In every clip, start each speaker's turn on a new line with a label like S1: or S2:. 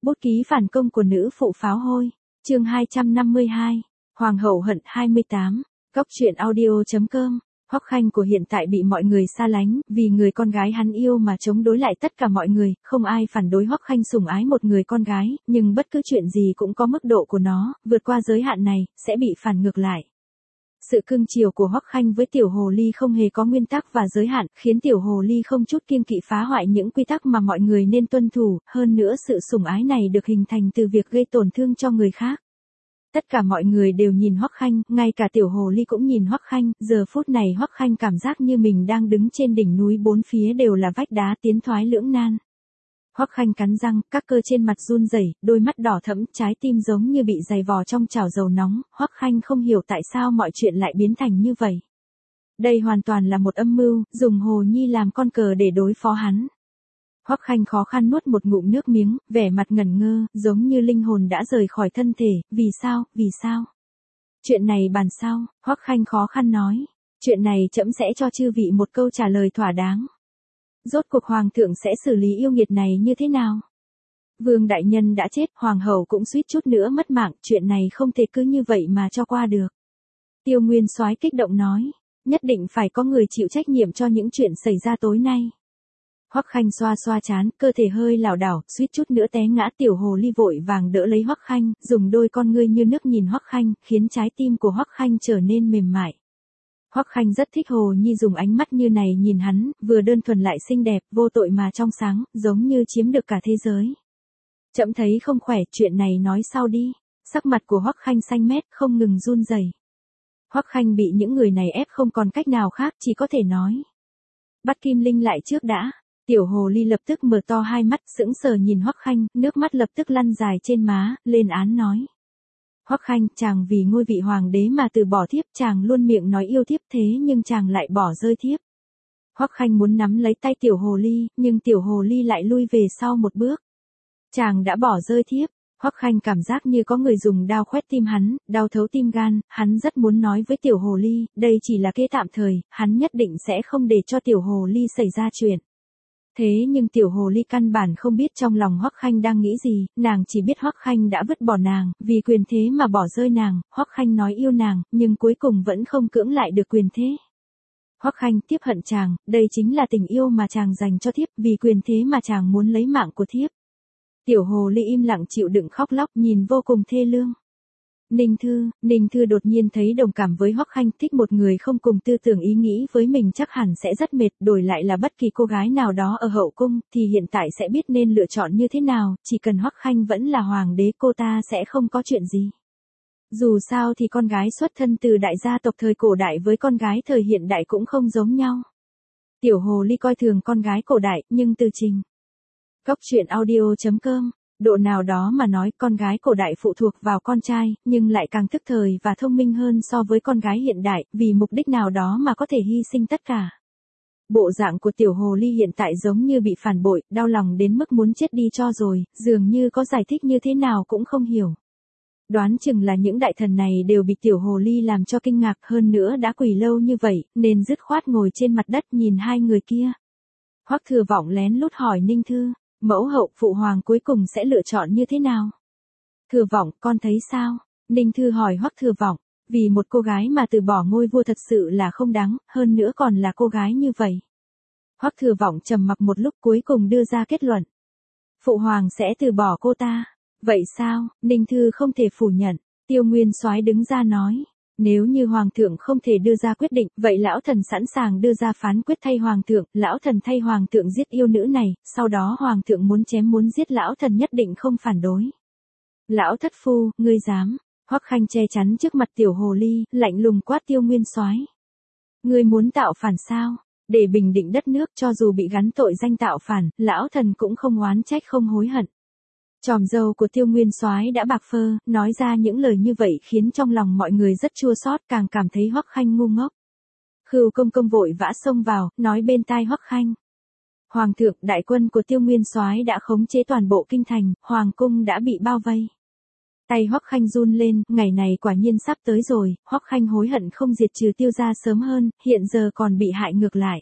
S1: Bút ký phản công của nữ phụ pháo hôi. Chương 252. Hoàng hậu hận 28. Góc truyện audio.com. Hoắc Khanh của hiện tại bị mọi người xa lánh, vì người con gái hắn yêu mà chống đối lại tất cả mọi người, không ai phản đối Hoắc Khanh sủng ái một người con gái, nhưng bất cứ chuyện gì cũng có mức độ của nó, vượt qua giới hạn này, sẽ bị phản ngược lại. Sự cưng chiều của Hoắc Khanh với tiểu hồ ly không hề có nguyên tắc và giới hạn, khiến tiểu hồ ly không chút kiêng kỵ phá hoại những quy tắc mà mọi người nên tuân thủ, hơn nữa sự sủng ái này được hình thành từ việc gây tổn thương cho người khác. Tất cả mọi người đều nhìn Hoắc Khanh, ngay cả tiểu hồ ly cũng nhìn Hoắc Khanh, giờ phút này Hoắc Khanh cảm giác như mình đang đứng trên đỉnh núi, bốn phía đều là vách đá, tiến thoái lưỡng nan. Hoắc Khanh cắn răng, các cơ trên mặt run rẩy, đôi mắt đỏ thẫm, trái tim giống như bị dày vò trong chảo dầu nóng, Hoắc Khanh không hiểu tại sao mọi chuyện lại biến thành như vậy. Đây hoàn toàn là một âm mưu, dùng Hồ Nhi làm con cờ để đối phó hắn. Hoắc Khanh khó khăn nuốt một ngụm nước miếng, vẻ mặt ngẩn ngơ, giống như linh hồn đã rời khỏi thân thể, vì sao? Chuyện này bàn sau, Hoắc Khanh khó khăn nói, chuyện này trẫm sẽ cho chư vị một câu trả lời thỏa đáng. Rốt cuộc hoàng thượng sẽ xử lý yêu nghiệt này như thế nào? Vương đại nhân đã chết, hoàng hậu cũng suýt chút nữa mất mạng, chuyện này không thể cứ như vậy mà cho qua được. Tiêu Nguyên Soái kích động nói, nhất định phải có người chịu trách nhiệm cho những chuyện xảy ra tối nay. Hoắc Khanh xoa xoa trán, cơ thể hơi lảo đảo, suýt chút nữa té ngã, tiểu hồ ly vội vàng đỡ lấy Hoắc Khanh, dùng đôi con ngươi như nước nhìn Hoắc Khanh, khiến trái tim của Hoắc Khanh trở nên mềm mại. Hoắc Khanh rất thích Hồ Nhi dùng ánh mắt như này nhìn hắn, vừa đơn thuần lại xinh đẹp, vô tội mà trong sáng, giống như chiếm được cả thế giới. Trẫm thấy không khỏe, chuyện này nói sau đi. Sắc mặt của Hoắc Khanh xanh mét, không ngừng run rẩy. Hoắc Khanh bị những người này ép không còn cách nào khác, chỉ có thể nói. Bắt Kim Linh lại trước đã. Tiểu hồ ly lập tức mở to hai mắt, sững sờ nhìn Hoắc Khanh, nước mắt lập tức lăn dài trên má, lên án nói. Hoắc Khanh, chàng vì ngôi vị hoàng đế mà từ bỏ thiếp, chàng luôn miệng nói yêu thiếp thế nhưng chàng lại bỏ rơi thiếp. Hoắc Khanh muốn nắm lấy tay tiểu hồ ly, nhưng tiểu hồ ly lại lui về sau một bước. Chàng đã bỏ rơi thiếp. Hoắc Khanh cảm giác như có người dùng đao khoét tim hắn, đau thấu tim gan, hắn rất muốn nói với tiểu hồ ly, đây chỉ là kế tạm thời, hắn nhất định sẽ không để cho tiểu hồ ly xảy ra chuyện. Thế nhưng tiểu hồ ly căn bản không biết trong lòng Hoắc Khanh đang nghĩ gì, nàng chỉ biết Hoắc Khanh đã vứt bỏ nàng, vì quyền thế mà bỏ rơi nàng, Hoắc Khanh nói yêu nàng, nhưng cuối cùng vẫn không cưỡng lại được quyền thế. Hoắc Khanh tiếp hận chàng, đây chính là tình yêu mà chàng dành cho thiếp, vì quyền thế mà chàng muốn lấy mạng của thiếp. Tiểu hồ ly im lặng chịu đựng khóc lóc, nhìn vô cùng thê lương. Ninh Thư đột nhiên thấy đồng cảm với Hoắc Khanh, thích một người không cùng tư tưởng ý nghĩ với mình chắc hẳn sẽ rất mệt, đổi lại là bất kỳ cô gái nào đó ở hậu cung, thì hiện tại sẽ biết nên lựa chọn như thế nào, chỉ cần Hoắc Khanh vẫn là hoàng đế cô ta sẽ không có chuyện gì. Dù sao thì con gái xuất thân từ đại gia tộc thời cổ đại với con gái thời hiện đại cũng không giống nhau. Tiểu hồ ly coi thường con gái cổ đại, nhưng từ trình. Góc truyện audio.com. Độ nào đó mà nói, con gái cổ đại phụ thuộc vào con trai, nhưng lại càng thức thời và thông minh hơn so với con gái hiện đại, vì mục đích nào đó mà có thể hy sinh tất cả. Bộ dạng của tiểu hồ ly hiện tại giống như bị phản bội, đau lòng đến mức muốn chết đi cho rồi, dường như có giải thích như thế nào cũng không hiểu. Đoán chừng là những đại thần này đều bị tiểu hồ ly làm cho kinh ngạc, hơn nữa đã quỳ lâu như vậy, nên dứt khoát ngồi trên mặt đất nhìn hai người kia. Hoắc Thừa Vọng lén lút hỏi Ninh Thư. Mẫu hậu phụ hoàng cuối cùng sẽ lựa chọn như thế nào? Thừa Vọng, con thấy sao? Ninh Thư hỏi Hoắc Thừa Vọng, vì một cô gái mà từ bỏ ngôi vua thật sự là không đáng, hơn nữa còn là cô gái như vậy. Hoắc Thừa Vọng trầm mặc một lúc cuối cùng đưa ra kết luận. Phụ hoàng sẽ từ bỏ cô ta. Vậy sao? Ninh Thư không thể phủ nhận. Tiêu Nguyên Soái đứng ra nói. Nếu như hoàng thượng không thể đưa ra quyết định, vậy lão thần sẵn sàng đưa ra phán quyết thay hoàng thượng, lão thần thay hoàng thượng giết yêu nữ này, sau đó hoàng thượng muốn chém muốn giết lão thần nhất định không phản đối. Lão thất phu, ngươi dám? Hoắc Khanh che chắn trước mặt tiểu hồ ly, lạnh lùng quát Tiêu Nguyên Soái. Ngươi muốn tạo phản sao? Để bình định đất nước, cho dù bị gắn tội danh tạo phản, lão thần cũng không oán trách không hối hận. Tròm dâu của Tiêu Nguyên Soái đã bạc phơ, nói ra những lời như vậy khiến trong lòng mọi người rất chua xót, càng cảm thấy Hoắc Khanh ngu ngốc. Khưu Công Công vội vã xông vào, nói bên tai Hoắc Khanh. Hoàng thượng, đại quân của Tiêu Nguyên Soái đã khống chế toàn bộ kinh thành, hoàng cung đã bị bao vây. Tay Hoắc Khanh run lên, ngày này quả nhiên sắp tới rồi, Hoắc Khanh hối hận không diệt trừ Tiêu gia sớm hơn, hiện giờ còn bị hại ngược lại.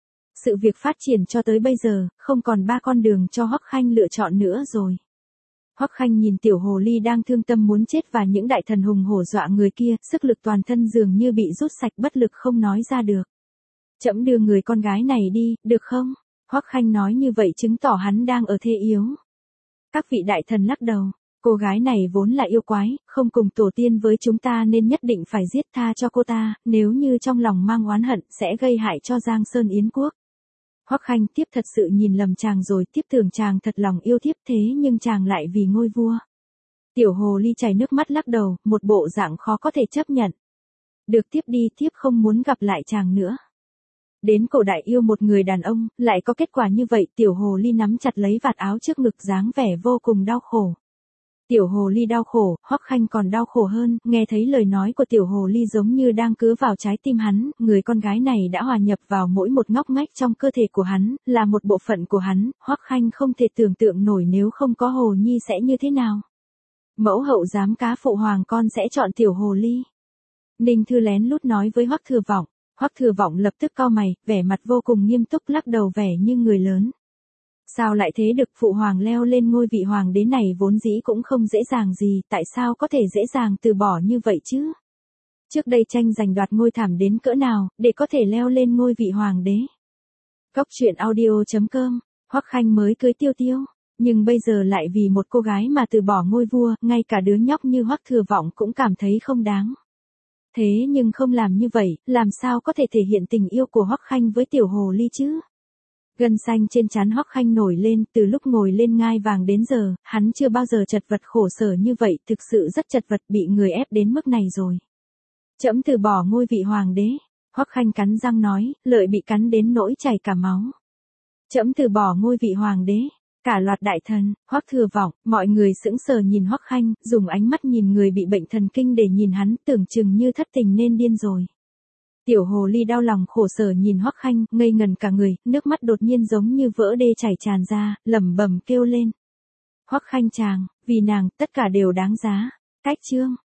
S1: Sự việc phát triển cho tới bây giờ, không còn ba con đường cho Hoắc Khanh lựa chọn nữa rồi. Hoắc Khanh nhìn tiểu hồ ly đang thương tâm muốn chết và những đại thần hùng hổ dọa người kia, sức lực toàn thân dường như bị rút sạch bất lực không nói ra được. Trẫm đưa người con gái này đi, được không? Hoắc Khanh nói như vậy chứng tỏ hắn đang ở thế yếu. Các vị đại thần lắc đầu, cô gái này vốn là yêu quái, không cùng tổ tiên với chúng ta nên nhất định phải giết tha cho cô ta, nếu như trong lòng mang oán hận sẽ gây hại cho Giang Sơn Yến Quốc. Hoắc Khanh tiếp thật sự nhìn lầm chàng rồi, tiếp tưởng chàng thật lòng yêu thiếp thế nhưng chàng lại vì ngôi vua. Tiểu hồ ly chảy nước mắt lắc đầu, một bộ dạng khó có thể chấp nhận. Được tiếp đi, tiếp không muốn gặp lại chàng nữa. Đến cổ đại yêu một người đàn ông, lại có kết quả như vậy, tiểu hồ ly nắm chặt lấy vạt áo trước ngực dáng vẻ vô cùng đau khổ. Tiểu hồ ly đau khổ, Hoắc Khanh còn đau khổ hơn, nghe thấy lời nói của tiểu hồ ly giống như đang cứa vào trái tim hắn, người con gái này đã hòa nhập vào mỗi một ngóc ngách trong cơ thể của hắn, là một bộ phận của hắn, Hoắc Khanh không thể tưởng tượng nổi nếu không có hồ nhi sẽ như thế nào. Mẫu hậu giám cá phụ hoàng con sẽ chọn tiểu hồ ly. Ninh Thư lén lút nói với Hoắc Thừa Vọng. Hoắc Thừa Vọng lập tức cau mày, vẻ mặt vô cùng nghiêm túc lắc đầu vẻ như người lớn. Sao lại thế được, phụ hoàng leo lên ngôi vị hoàng đế này vốn dĩ cũng không dễ dàng gì, tại sao có thể dễ dàng từ bỏ như vậy chứ? Trước đây tranh giành đoạt ngôi thảm đến cỡ nào, để có thể leo lên ngôi vị hoàng đế? Góc truyện audio.com, Hoắc Khanh mới cưới Tiêu Tiêu, nhưng bây giờ lại vì một cô gái mà từ bỏ ngôi vua, ngay cả đứa nhóc như Hoắc Thừa Vọng cũng cảm thấy không đáng. Thế nhưng không làm như vậy, làm sao có thể thể hiện tình yêu của Hoắc Khanh với tiểu hồ ly chứ? Gân xanh trên trán Hoắc Khanh nổi lên, từ lúc ngồi lên ngai vàng đến giờ, hắn chưa bao giờ chật vật khổ sở như vậy, thực sự rất chật vật, bị người ép đến mức này rồi. Trẫm từ bỏ ngôi vị hoàng đế, Hoắc Khanh cắn răng nói, lợi bị cắn đến nỗi chảy cả máu. Trẫm từ bỏ ngôi vị hoàng đế. Cả loạt đại thần, Hoắc Thừa Vọng, mọi người sững sờ nhìn Hoắc Khanh, dùng ánh mắt nhìn người bị bệnh thần kinh để nhìn hắn, tưởng chừng như thất tình nên điên rồi. Tiểu hồ ly đau lòng khổ sở nhìn Hoắc Khanh, ngây ngần cả người, nước mắt đột nhiên giống như vỡ đê chảy tràn ra, lẩm bẩm kêu lên. Hoắc Khanh chàng, vì nàng, tất cả đều đáng giá. Cách chương